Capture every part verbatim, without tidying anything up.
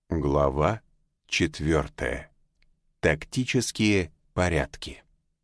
Глава четвертая. Тактические порядки.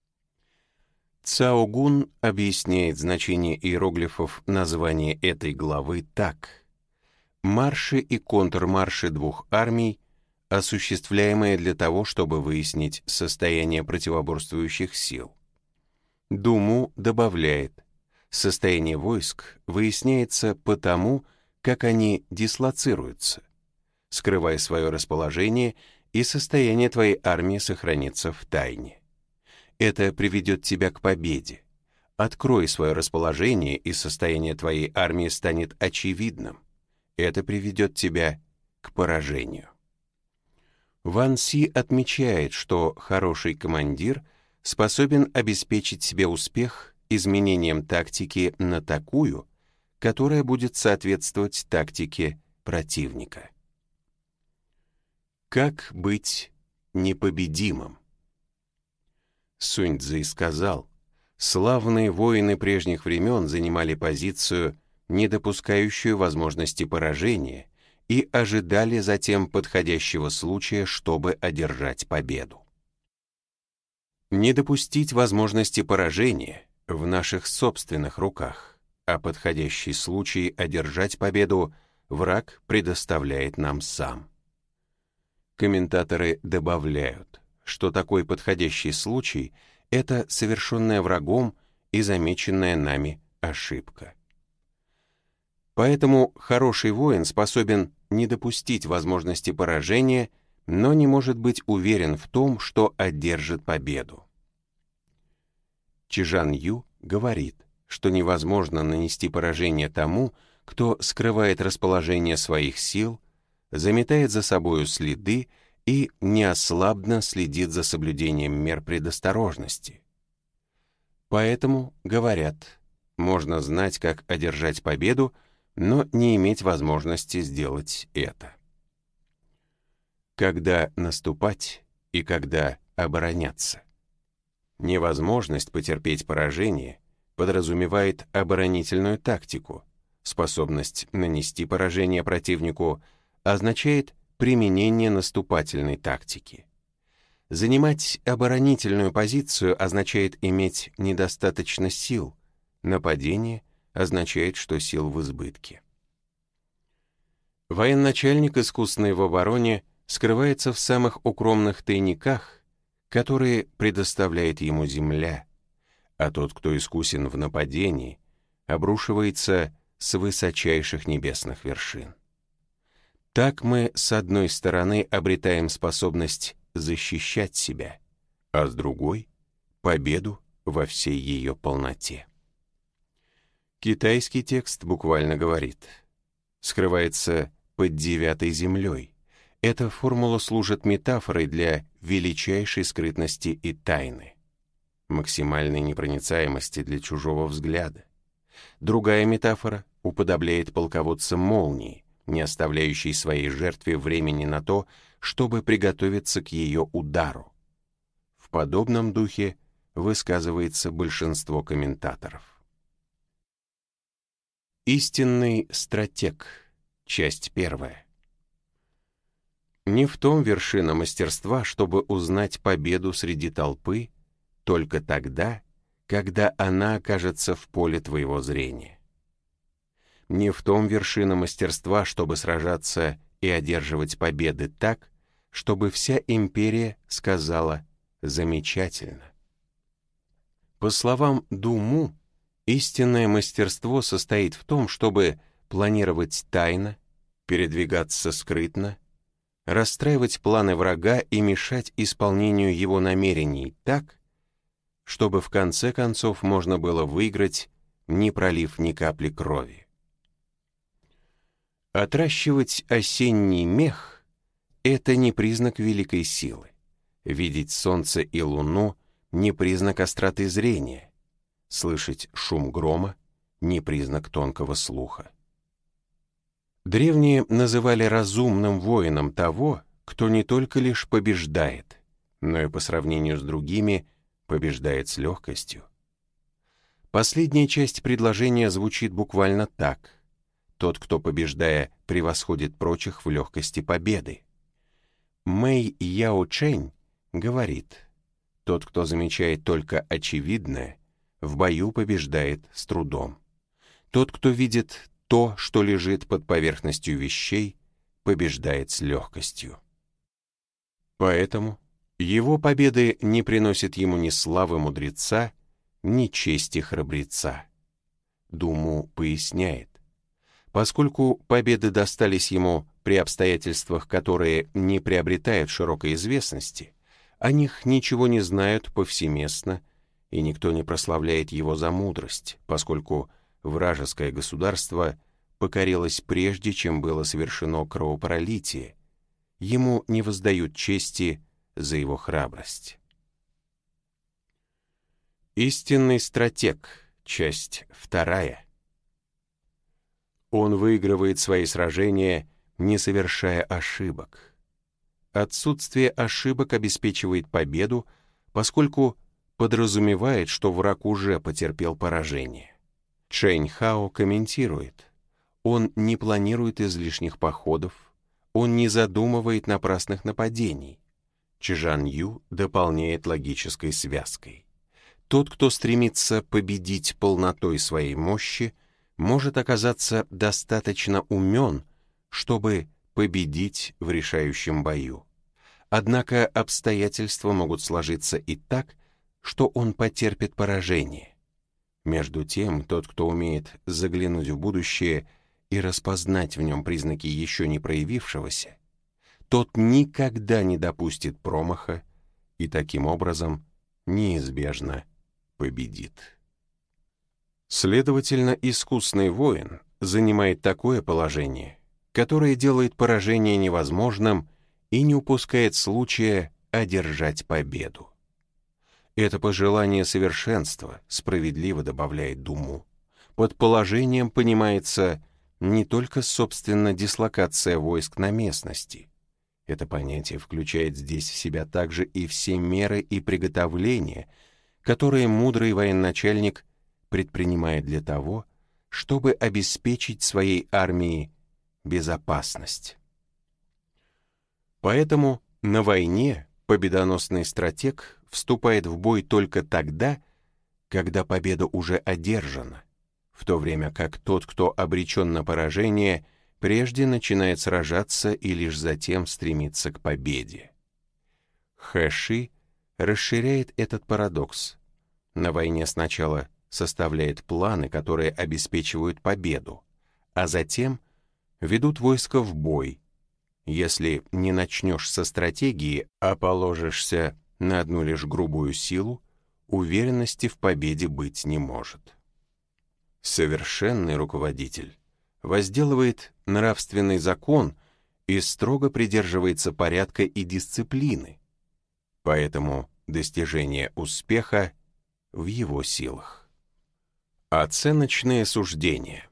Цао Гун объясняет значение иероглифов названия этой главы так. Марши и контрмарши двух армий, осуществляемые для того, чтобы выяснить состояние противоборствующих сил. Думу добавляет, состояние войск выясняется по тому, как они дислоцируются. Скрывай свое расположение, и состояние твоей армии сохранится в тайне. Это приведет тебя к победе. Открой свое расположение, и состояние твоей армии станет очевидным. Это приведет тебя к поражению. Ван Си отмечает, что хороший командир способен обеспечить себе успех изменением тактики на такую, которая будет соответствовать тактике противника. Как быть непобедимым? Сунь Цзы сказал, славные воины прежних времен занимали позицию, не допускающую возможности поражения, и ожидали затем подходящего случая, чтобы одержать победу. Не допустить возможности поражения в наших собственных руках, а подходящий случай одержать победу враг предоставляет нам сам. Комментаторы добавляют, что такой подходящий случай — это совершенная врагом и замеченная нами ошибка. Поэтому хороший воин способен не допустить возможности поражения, но не может быть уверен в том, что одержит победу. Чжан Ю говорит, что невозможно нанести поражение тому, кто скрывает расположение своих сил, заметает за собою следы и неослабно следит за соблюдением мер предосторожности. Поэтому, говорят, можно знать, как одержать победу, но не иметь возможности сделать это. Когда наступать и когда обороняться? Невозможность потерпеть поражение подразумевает оборонительную тактику. Способность нанести поражение противнику означает применение наступательной тактики. Занимать оборонительную позицию означает иметь недостаточно сил. Нападение означает, что сил в избытке. Военачальник, искусный в обороне, скрывается в самых укромных тайниках, которые предоставляет ему земля, а тот, кто искусен в нападении, обрушивается с высочайших небесных вершин. Так мы, с одной стороны, обретаем способность защищать себя, а с другой — победу во всей ее полноте. Китайский текст буквально говорит: «Скрывается под девятой землей». Эта формула служит метафорой для величайшей скрытности и тайны, максимальной непроницаемости для чужого взгляда. Другая метафора уподобляет полководца молнии, не оставляющей своей жертве времени на то, чтобы приготовиться к ее удару. В подобном духе высказывается большинство комментаторов. Истинный стратег. Часть первая. Не в том вершина мастерства, чтобы узнать победу среди толпы, только тогда, когда она окажется в поле твоего зрения. Не в том вершина мастерства, чтобы сражаться и одерживать победы так, чтобы вся империя сказала «замечательно». По словам Думу, истинное мастерство состоит в том, чтобы планировать тайно, передвигаться скрытно, расстраивать планы врага и мешать исполнению его намерений так, чтобы в конце концов можно было выиграть, не пролив ни капли крови. Отращивать осенний мех — это не признак великой силы. Видеть солнце и луну — не признак остроты зрения. Слышать шум грома — не признак тонкого слуха. Древние называли разумным воином того, кто не только лишь побеждает, но и по сравнению с другими побеждает с легкостью. Последняя часть предложения звучит буквально так: тот, кто, побеждая, превосходит прочих в легкости победы. Мэй Яо Чэнь говорит: «Тот, кто замечает только очевидное, в бою побеждает с трудом. Тот, кто видит то, что лежит под поверхностью вещей, побеждает с легкостью». Поэтому его победы не приносят ему ни славы мудреца, ни чести храбреца. Думу поясняет: поскольку победы достались ему при обстоятельствах, которые не приобретают широкой известности, о них ничего не знают повсеместно, и никто не прославляет его за мудрость, поскольку вражеское государство покорилось прежде, чем было совершено кровопролитие, ему не воздают чести за его храбрость. Истинный стратег. Часть вторая. Он выигрывает свои сражения, не совершая ошибок. Отсутствие ошибок обеспечивает победу, поскольку подразумевает, что враг уже потерпел поражение. Чэнь Хао комментирует: он не планирует излишних походов, он не задумывает напрасных нападений. Чжан Ю дополняет логической связкой: тот, кто стремится победить полнотой своей мощи, может оказаться достаточно умен, чтобы победить в решающем бою. Однако обстоятельства могут сложиться и так, что он потерпит поражение. Между тем, тот, кто умеет заглянуть в будущее и распознать в нем признаки еще не проявившегося, тот никогда не допустит промаха и таким образом неизбежно победит. Следовательно, искусный воин занимает такое положение, которое делает поражение невозможным и не упускает случая одержать победу. Это пожелание совершенства справедливо добавляет Думу. Под положением понимается не только, собственно, дислокация войск на местности. Это понятие включает здесь в себя также и все меры и приготовления, которые мудрый военачальник предпринимает для того, чтобы обеспечить своей армии безопасность. Поэтому на войне победоносный стратег вступает в бой только тогда, когда победа уже одержана, в то время как тот, кто обречен на поражение, прежде начинает сражаться и лишь затем стремится к победе. Хэши расширяет этот парадокс. На войне сначала составляет планы, которые обеспечивают победу, а затем ведут войско в бой. Если не начнешь со стратегии, а положишься на одну лишь грубую силу, уверенности в победе быть не может. Совершенный руководитель возделывает нравственный закон и строго придерживается порядка и дисциплины, поэтому достижение успеха в его силах. Оценочные суждения.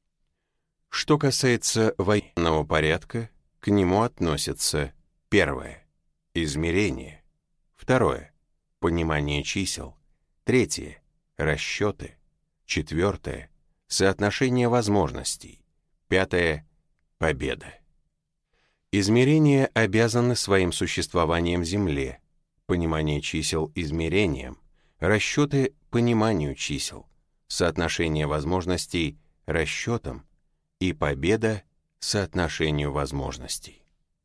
Что касается военного порядка, к нему относятся: первое — измерение, второе — понимание чисел, третье — расчеты, четвертое — соотношение возможностей, пятое — победа. Измерения обязаны своим существованием Земле, понимание чисел — измерением, расчеты — пониманию чисел, соотношение возможностей — расчетам, и победа — соотношению возможностей.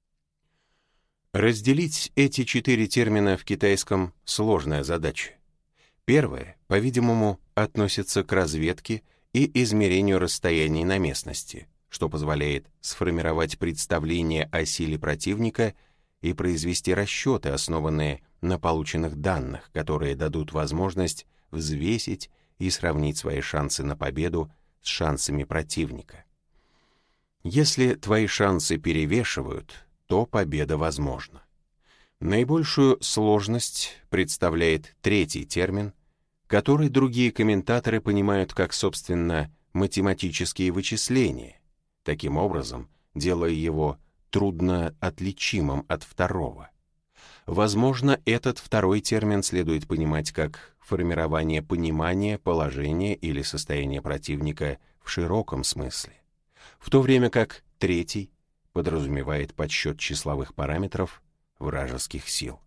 Разделить эти четыре термина в китайском — сложная задача. Первое, по-видимому, относится к разведке и измерению расстояний на местности, что позволяет сформировать представление о силе противника и произвести расчеты, основанные на полученных данных, которые дадут возможность взвесить и сравнить свои шансы на победу с шансами противника. Если твои шансы перевешивают, то победа возможна. Наибольшую сложность представляет третий термин, который другие комментаторы понимают как, собственно, математические вычисления, таким образом делая его трудно отличимым от второго. Возможно, этот второй термин следует понимать как формирование понимания, положения или состояния противника в широком смысле, в то время как третий подразумевает подсчет числовых параметров, вражеских сил.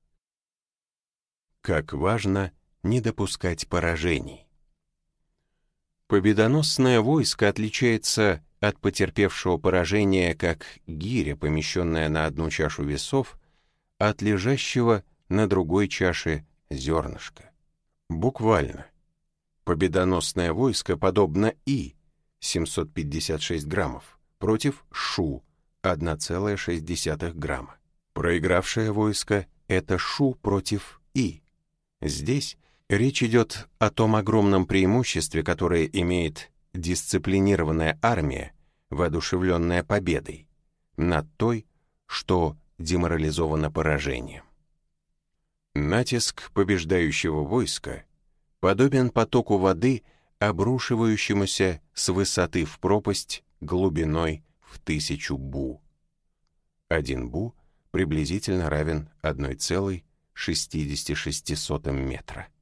Как важно не допускать поражений. Победоносное войско отличается от потерпевшего поражения как гиря, помещенная на одну чашу весов, от лежащего на другой чаше зернышка. Буквально. Победоносное войско подобно И, семьсот пятьдесят шесть граммов, против Шу, одна целая шесть десятых грамма. Проигравшее войско — это Шу против И. Здесь речь идет о том огромном преимуществе, которое имеет дисциплинированная армия, воодушевленная победой, над той, что деморализована поражением. Натиск побеждающего войска подобен потоку воды, обрушивающемуся с высоты в пропасть глубиной в тысячу бу. Один бу приблизительно равен одной целой шестидесяти шести сотым метра.